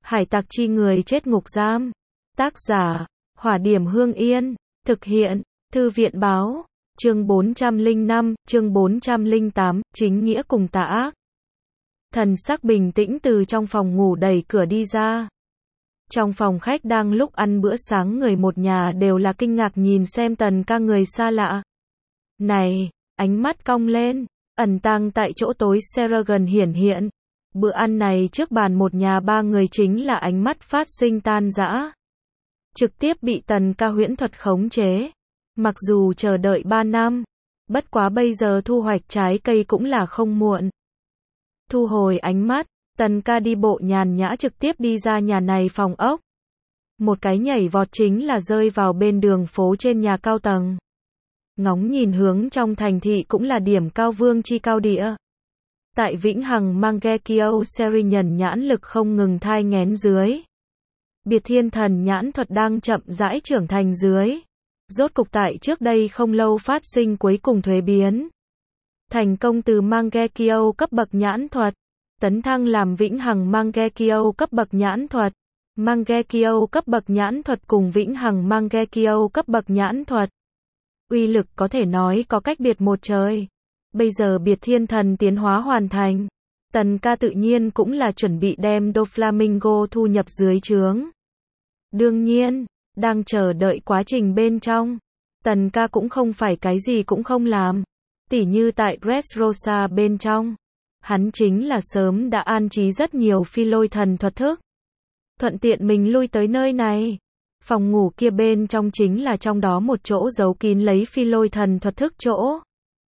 Hải tặc chi người chết ngục giam. Tác giả, Hỏa Điểm Hương Yên. Thực hiện, Thư viện báo. Chương 405, chương 408, chính nghĩa cùng tà ác. Thần sắc bình tĩnh từ trong phòng ngủ đẩy cửa đi ra. Trong phòng khách đang lúc ăn bữa sáng, người một nhà đều là kinh ngạc nhìn xem Tần Ca người xa lạ. Này, ánh mắt cong lên, ẩn tàng tại chỗ tối Seragon hiển hiện. Bữa ăn này trước bàn một nhà ba người chính là ánh mắt phát sinh tan rã. Trực tiếp bị Tần Ca huyễn thuật khống chế. Mặc dù chờ đợi 3 năm, bất quá bây giờ thu hoạch trái cây cũng là không muộn. Thu hồi ánh mắt, Tần Ca đi bộ nhàn nhã trực tiếp đi ra nhà này phòng ốc. Một cái nhảy vọt chính là rơi vào bên đường phố trên nhà cao tầng. Ngóng nhìn hướng trong thành thị cũng là điểm cao vương chi cao địa. Tại Vĩnh Hằng Mangekyo Serenian nhãn lực không ngừng thai nghén dưới. Biệt Thiên Thần nhãn thuật đang chậm rãi trưởng thành dưới. Rốt cục tại trước đây không lâu phát sinh cuối cùng thuế biến. Thành công từ Mangekyo cấp bậc nhãn thuật, tấn thăng làm Vĩnh Hằng Mangekyo cấp bậc nhãn thuật. Mangekyo cấp bậc nhãn thuật cùng Vĩnh Hằng Mangekyo cấp bậc nhãn thuật. Uy lực có thể nói có cách biệt một trời. Bây giờ Biệt Thiên Thần tiến hóa hoàn thành. Tần Ca tự nhiên cũng là chuẩn bị đem Doflamingo thu nhập dưới trướng. Đương nhiên, đang chờ đợi quá trình bên trong. Tần Ca cũng không phải cái gì cũng không làm. Tỉ như tại Dressrosa bên trong. Hắn chính là sớm đã an trí rất nhiều phi lôi thần thuật thức. Thuận tiện mình lui tới nơi này. Phòng ngủ kia bên trong chính là trong đó một chỗ giấu kín lấy phi lôi thần thuật thức chỗ.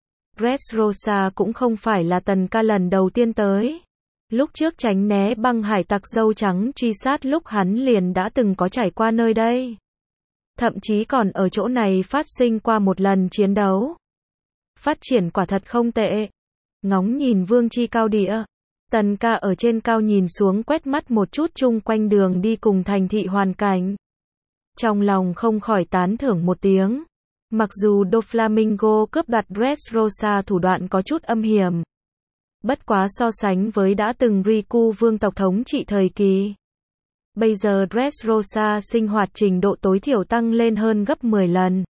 Dressrosa cũng không phải là Tần Ca lần đầu tiên tới. Lúc trước tránh né băng hải tặc dâu trắng truy sát lúc hắn liền đã từng có trải qua nơi đây. Thậm chí còn ở chỗ này phát sinh qua một lần chiến đấu. Phát triển quả thật không tệ. Ngóng nhìn vương chi cao địa. Tần Ca ở trên cao nhìn xuống quét mắt một chút chung quanh đường đi cùng thành thị hoàn cảnh. Trong lòng không khỏi tán thưởng một tiếng. Mặc dù Doflamingo cướp đoạt Dressrosa thủ đoạn có chút âm hiểm. Bất quá so sánh với đã từng Riku vương tộc thống trị thời kỳ. Bây giờ Dressrosa sinh hoạt trình độ tối thiểu tăng lên hơn gấp 10 lần.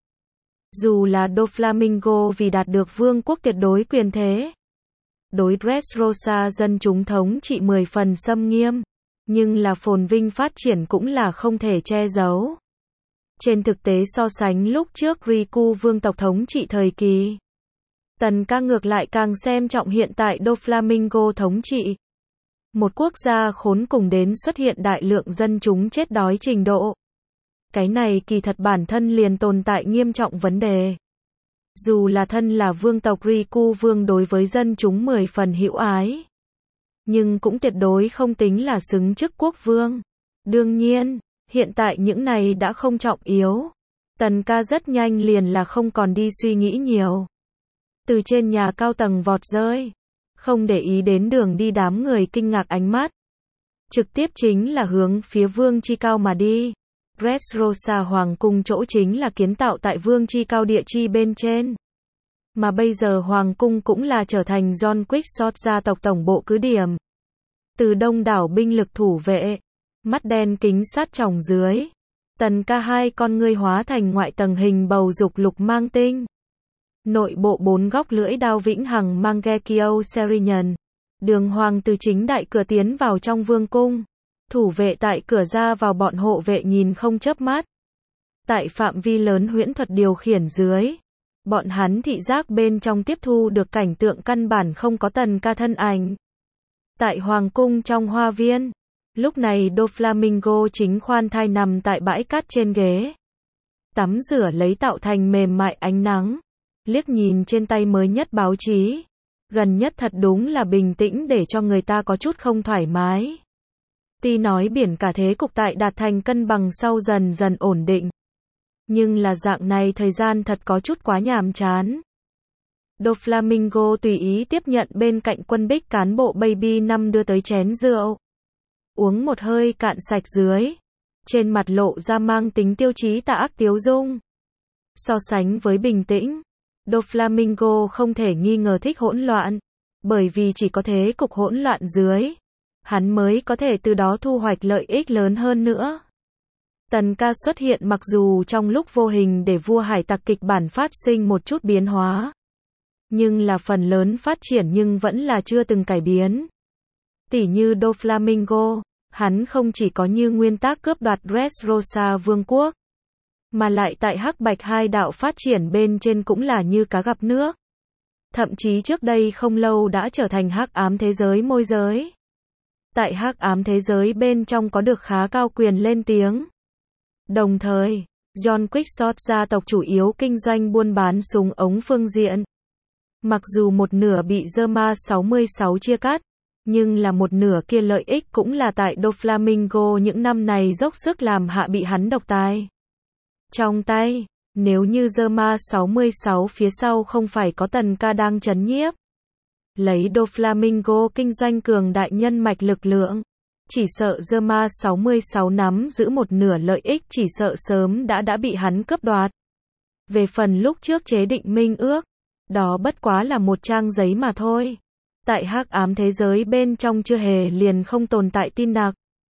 Dù là Doflamingo vì đạt được vương quốc tuyệt đối quyền thế. Đối Dressrosa dân chúng thống trị 10 phần xâm nghiêm. Nhưng là phồn vinh phát triển cũng là không thể che giấu. Trên thực tế so sánh lúc trước Riku vương tộc thống trị thời kỳ. Tần Ca ngược lại càng xem trọng hiện tại Doflamingo thống trị. Một quốc gia khốn cùng đến xuất hiện đại lượng dân chúng chết đói trình độ. Cái này kỳ thật bản thân liền tồn tại nghiêm trọng vấn đề. Dù là thân là vương tộc Riku vương đối với dân chúng 10 phần hữu ái. Nhưng cũng tuyệt đối không tính là xứng chức quốc vương. Đương nhiên, hiện tại những này đã không trọng yếu. Tần Ca rất nhanh liền là không còn đi suy nghĩ nhiều. Từ trên nhà cao tầng vọt rơi. Không để ý đến đường đi đám người kinh ngạc ánh mắt. Trực tiếp chính là hướng phía vương chi cao mà đi. Dressrosa hoàng cung chỗ chính là kiến tạo tại vương chi cao địa chi bên trên. Mà bây giờ hoàng cung cũng là trở thành John Quick gia tộc tổng bộ cứ điểm. Từ đông đảo binh lực thủ vệ. Mắt đen kính sát tròng dưới. Tần Ca hai con ngươi hóa thành ngoại tầng hình bầu dục lục mang tinh. Nội bộ 4 góc lưỡi đao Vĩnh Hằng Mangekyo Serenian. Đường hoàng từ chính đại cửa tiến vào trong vương cung. Thủ vệ tại cửa ra vào bọn hộ vệ nhìn không chớp mắt. Tại phạm vi lớn huyễn thuật điều khiển dưới. Bọn hắn thị giác bên trong tiếp thu được cảnh tượng căn bản không có Tần Ca thân ảnh. Tại hoàng cung trong hoa viên. Lúc này Doflamingo chính khoan thai nằm tại bãi cát trên ghế. Tắm rửa lấy tạo thành mềm mại ánh nắng. Liếc nhìn trên tay mới nhất báo chí. Gần nhất thật đúng là bình tĩnh để cho người ta có chút không thoải mái. Tuy nói biển cả thế cục tại đạt thành cân bằng sau dần dần ổn định. Nhưng là dạng này thời gian thật có chút quá nhàm chán. Doflamingo tùy ý tiếp nhận bên cạnh quân bích cán bộ Baby 5 đưa tới chén rượu. Uống một hơi cạn sạch dưới. Trên mặt lộ ra mang tính tiêu chí tà ác tiếu dung. So sánh với bình tĩnh. Doflamingo không thể nghi ngờ thích hỗn loạn. Bởi vì chỉ có thế cục hỗn loạn dưới. hắn mới có thể từ đó thu hoạch lợi ích lớn hơn nữa. Tần ca xuất hiện mặc dù trong lúc vô hình để vua hải tặc kịch bản phát sinh một chút biến hóa, nhưng là phần lớn phát triển nhưng vẫn là chưa từng cải biến. Tỉ như Doflamingo, hắn không chỉ có như nguyên tắc cướp đoạt Dressrosa vương quốc, mà lại tại hắc bạch hai đạo phát triển bên trên cũng là như cá gặp nước. Thậm chí trước đây không lâu đã trở thành hắc ám thế giới môi giới. Tại hắc ám thế giới bên trong có được khá cao quyền lên tiếng. Đồng thời, John Quixote gia tộc chủ yếu kinh doanh buôn bán súng ống phương diện. Mặc dù một nửa bị Zerma 66 chia cắt, nhưng là một nửa kia lợi ích cũng là tại Doflamingo những năm này dốc sức làm hạ bị hắn độc tài trong tay. Nếu như Zerma 66 phía sau không phải có Tần ca đang trấn nhiếp, lấy Doflamingo kinh doanh cường đại nhân mạch lực lượng, chỉ sợ Zerma 66 nắm giữ một nửa lợi ích chỉ sợ sớm đã bị hắn cướp đoạt. Về phần lúc trước chế định minh ước, đó bất quá là một trang giấy mà thôi. Tại hắc ám thế giới bên trong chưa hề liền không tồn tại tin nặc.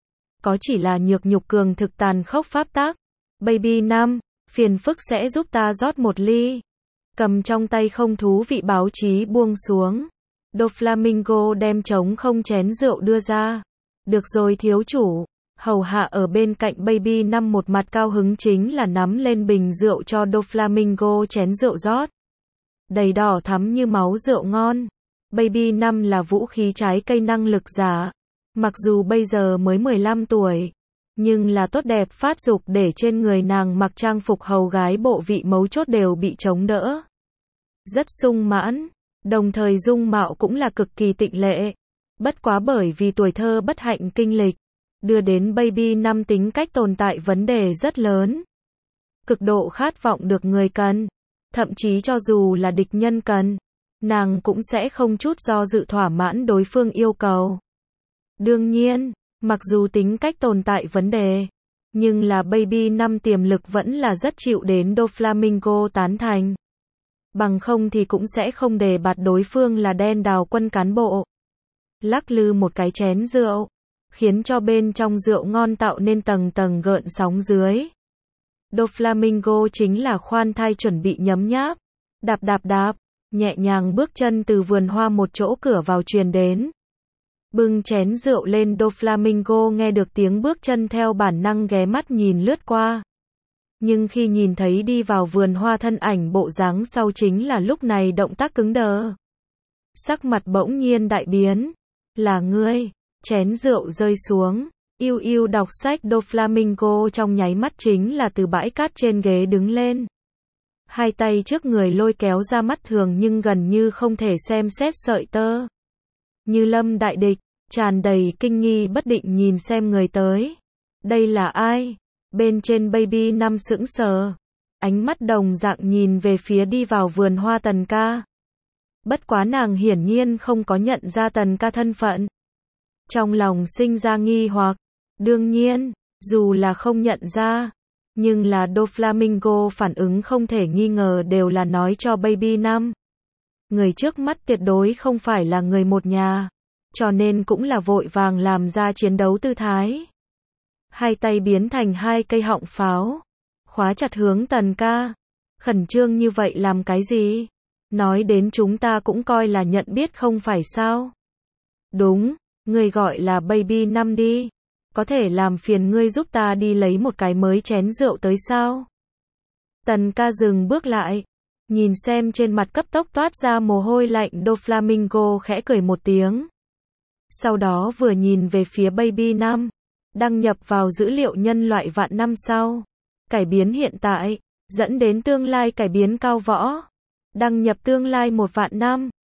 Có chỉ là nhược nhục cường thực tàn khốc pháp tắc. Baby Nam, phiền phức sẽ giúp ta rót một ly. Cầm trong tay không thú vị báo chí buông xuống. Doflamingo đem trống không chén rượu đưa ra. Được rồi thiếu chủ. Hầu hạ ở bên cạnh Baby Nam một mặt cao hứng chính là nắm lên bình rượu cho Doflamingo chén rượu rót. Đầy đỏ thắm như máu rượu ngon. Baby Nam là vũ khí trái cây năng lực giả. Mặc dù bây giờ mới 15 tuổi, nhưng là tốt đẹp phát dục để trên người nàng mặc trang phục hầu gái bộ vị mấu chốt đều bị chống đỡ. Rất sung mãn, đồng thời dung mạo cũng là cực kỳ tịnh lệ. Bất quá bởi vì tuổi thơ bất hạnh kinh lịch, đưa đến Baby Nam tính cách tồn tại vấn đề rất lớn. Cực độ khát vọng được người cần, thậm chí cho dù là địch nhân cần, nàng cũng sẽ không chút do dự thỏa mãn đối phương yêu cầu. Đương nhiên, mặc dù tính cách tồn tại vấn đề, nhưng là Baby Nam tiềm lực vẫn là rất chịu đến Doflamingo tán thành. Bằng không thì cũng sẽ không đề bạt đối phương là đen đào quân cán bộ. Lắc lư một cái chén rượu, khiến cho bên trong rượu ngon tạo nên tầng tầng gợn sóng dưới. Doflamingo chính là khoan thai chuẩn bị nhấm nháp, đạp, nhẹ nhàng bước chân từ vườn hoa một chỗ cửa vào truyền đến. Bưng chén rượu lên, Doflamingo nghe được tiếng bước chân theo bản năng ghé mắt nhìn lướt qua. Nhưng khi nhìn thấy đi vào vườn hoa thân ảnh bộ dáng sau chính là lúc này động tác cứng đờ. Sắc mặt bỗng nhiên đại biến. Là ngươi, chén rượu rơi xuống. Yêu đọc sách Doflamingo trong nháy mắt chính là từ bãi cát trên ghế đứng lên. Hai tay trước người lôi kéo ra mắt thường nhưng gần như không thể xem xét sợi tơ. Như lâm đại địch, tràn đầy kinh nghi bất định nhìn xem người tới. Đây là ai? Bên trên Baby Nam sững sờ. Ánh mắt đồng dạng nhìn về phía đi vào vườn hoa Tần ca. Bất quá nàng hiển nhiên không có nhận ra Tần ca thân phận. Trong lòng sinh ra nghi hoặc. Đương nhiên, dù là không nhận ra, nhưng là Doflamingo phản ứng không thể nghi ngờ đều là nói cho Baby Nam. Người trước mắt tuyệt đối không phải là người một nhà, cho nên cũng là vội vàng làm ra chiến đấu tư thái. Hai tay biến thành hai cây họng pháo, khóa chặt hướng Tần ca. Khẩn trương như vậy làm cái gì? Nói đến chúng ta cũng coi là nhận biết không phải sao? Đúng, người gọi là Baby Nam đi. Có thể làm phiền ngươi giúp ta đi lấy một cái mới chén rượu tới sao? Tần ca dừng bước lại, nhìn xem trên mặt cấp tốc toát ra mồ hôi lạnh Doflamingo khẽ cười một tiếng. Sau đó vừa nhìn về phía Baby Nam, đăng nhập vào dữ liệu nhân loại vạn năm sau. Cải biến hiện tại, dẫn đến tương lai cải biến cao võ. Đăng nhập tương lai 1 vạn năm.